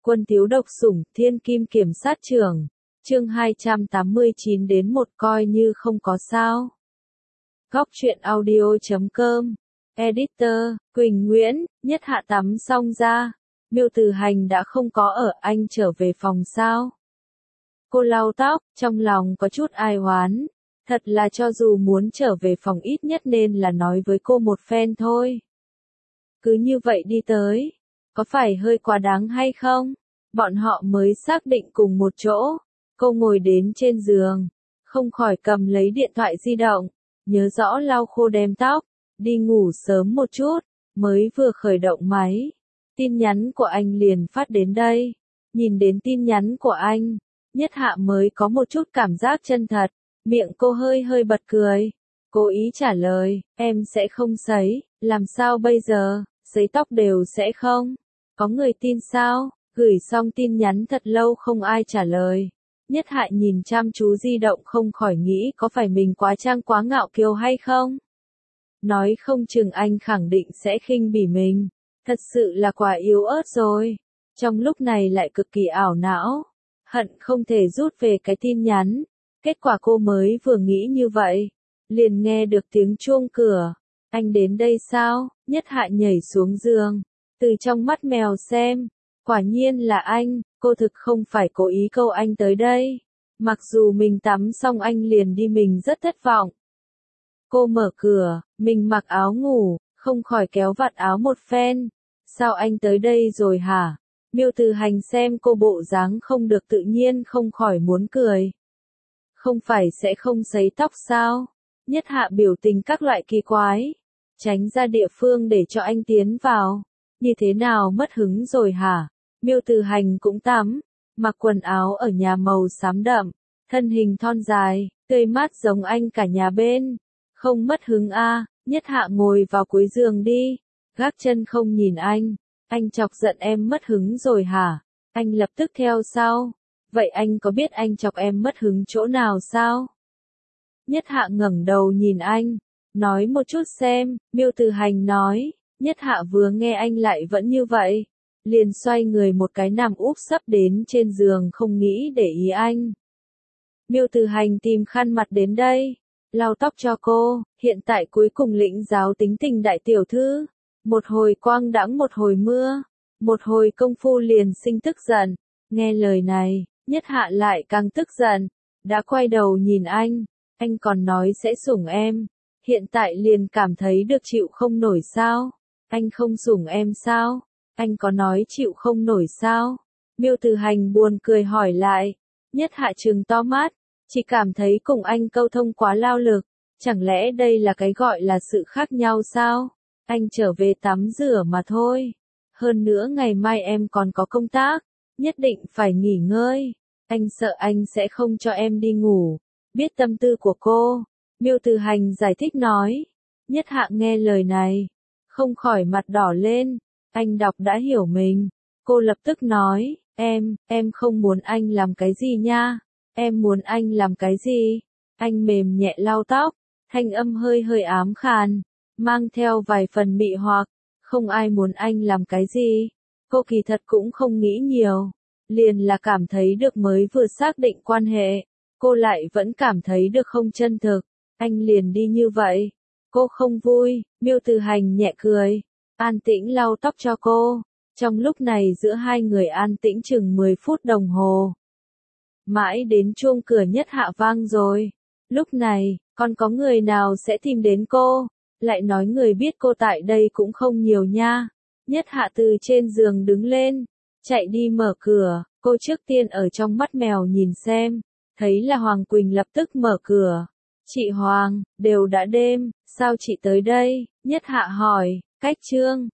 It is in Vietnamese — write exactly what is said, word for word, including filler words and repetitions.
Quân thiếu độc sủng, thiên kim kiểm sát trưởng. Chương hai trăm tám mươi chín đến một coi như không có sao. Góc truyện audio chấm com. Editor, Quỳnh Nguyễn. Nhất Hạ tắm xong ra. Miêu Từ Hành đã không có ở, anh trở về phòng sao? Cô lau tóc, trong lòng có chút ai oán. Thật là cho dù muốn trở về phòng ít nhất nên là nói với cô một phen thôi. Cứ như vậy đi tới. Có phải hơi quá đáng hay không? Bọn họ mới xác định cùng một chỗ. Cô ngồi đến trên giường. Không khỏi cầm lấy điện thoại di động. Nhớ rõ lau khô đem tóc. Đi ngủ sớm một chút. Mới vừa khởi động máy. Tin nhắn của anh liền phát đến đây. Nhìn đến tin nhắn của anh. Nhất Hạ mới có một chút cảm giác chân thật. Miệng cô hơi hơi bật cười. Cố ý trả lời, em sẽ không sấy, làm sao bây giờ, sấy tóc đều sẽ không. Có người tin sao? Gửi xong tin nhắn thật lâu không ai trả lời. Nhất Hạ nhìn chăm chú di động không khỏi nghĩ có phải mình quá trang quá ngạo kiều hay không? Nói không chừng anh khẳng định sẽ khinh bỉ mình. Thật sự là quá yếu ớt rồi. Trong lúc này lại cực kỳ ảo não. Hận không thể rút về cái tin nhắn. Kết quả cô mới vừa nghĩ như vậy. Liền nghe được tiếng chuông cửa. Anh đến đây sao? Nhất Hạ nhảy xuống giường. Từ trong mắt mèo xem. Quả nhiên là anh. Cô thực không phải cố ý câu anh tới đây. Mặc dù mình tắm xong anh liền đi mình rất thất vọng. Cô mở cửa. Mình mặc áo ngủ. Không khỏi kéo vạt áo một phen. Sao anh tới đây rồi hả? Miêu Từ Hành xem cô bộ dáng không được tự nhiên không khỏi muốn cười. Không phải sẽ không sấy tóc sao? Nhất Hạ biểu tình các loại kỳ quái. Tránh ra địa phương để cho anh tiến vào. Như thế nào mất hứng rồi hả? Miêu Từ Hành cũng tắm. Mặc quần áo ở nhà màu xám đậm. Thân hình thon dài, tươi mát giống anh cả nhà bên. Không mất hứng a à, Nhất Hạ ngồi vào cuối giường đi. Gác chân không nhìn anh. Anh chọc giận em mất hứng rồi hả? Anh lập tức theo sau. Vậy anh có biết anh chọc em mất hứng chỗ nào sao? Nhất Hạ ngẩng đầu nhìn anh. Nói một chút xem, Miêu Từ Hành nói. Nhất Hạ vừa nghe anh lại vẫn như vậy. Liền xoay người một cái nằm úp sấp đến trên giường không nghĩ để ý anh. Miêu Từ Hành tìm khăn mặt đến đây. Lau tóc cho cô, hiện tại cuối cùng lĩnh giáo tính tình đại tiểu thư. Một hồi quang đãng một hồi mưa. Một hồi công phu liền sinh tức giận. Nghe lời này, Nhất Hạ lại càng tức giận. Đã quay đầu nhìn anh. Anh còn nói sẽ sủng em. Hiện tại liền cảm thấy được chịu không nổi sao? Anh không sủng em sao? Anh có nói chịu không nổi sao? Miêu Từ Hành buồn cười hỏi lại. Nhất Hạ trừng to mắt. Chỉ cảm thấy cùng anh câu thông quá lao lực. Chẳng lẽ đây là cái gọi là sự khác nhau sao? Anh trở về tắm rửa mà thôi. Hơn nữa ngày mai em còn có công tác. Nhất định phải nghỉ ngơi. Anh sợ anh sẽ không cho em đi ngủ. Biết tâm tư của cô. Miêu Từ Hành giải thích nói. Nhất Hạ nghe lời này. Không khỏi mặt đỏ lên. Anh đọc đã hiểu mình. Cô lập tức nói. Em, em không muốn anh làm cái gì nha. Em muốn anh làm cái gì? Anh mềm nhẹ lau tóc. Thanh âm hơi hơi ám khàn. Mang theo vài phần mị hoặc. Không ai muốn anh làm cái gì. Cô kỳ thật cũng không nghĩ nhiều. Liền là cảm thấy được mới vừa xác định quan hệ. Cô lại vẫn cảm thấy được không chân thực. Anh liền đi như vậy. Cô không vui. Miêu Từ Hành nhẹ cười. An tĩnh lau tóc cho cô. Trong lúc này giữa hai người an tĩnh chừng mười phút đồng hồ. Mãi đến chuông cửa Nhất Hạ vang rồi. Lúc này, còn có người nào sẽ tìm đến cô? Lại nói người biết cô tại đây cũng không nhiều nha. Nhất Hạ từ trên giường đứng lên. Chạy đi mở cửa. Cô trước tiên ở trong mắt mèo nhìn xem. Thấy là Hoàng Quỳnh lập tức mở cửa. Chị Hoàng, đều đã đêm, sao chị tới đây? Nhất Hạ hỏi, cách trương,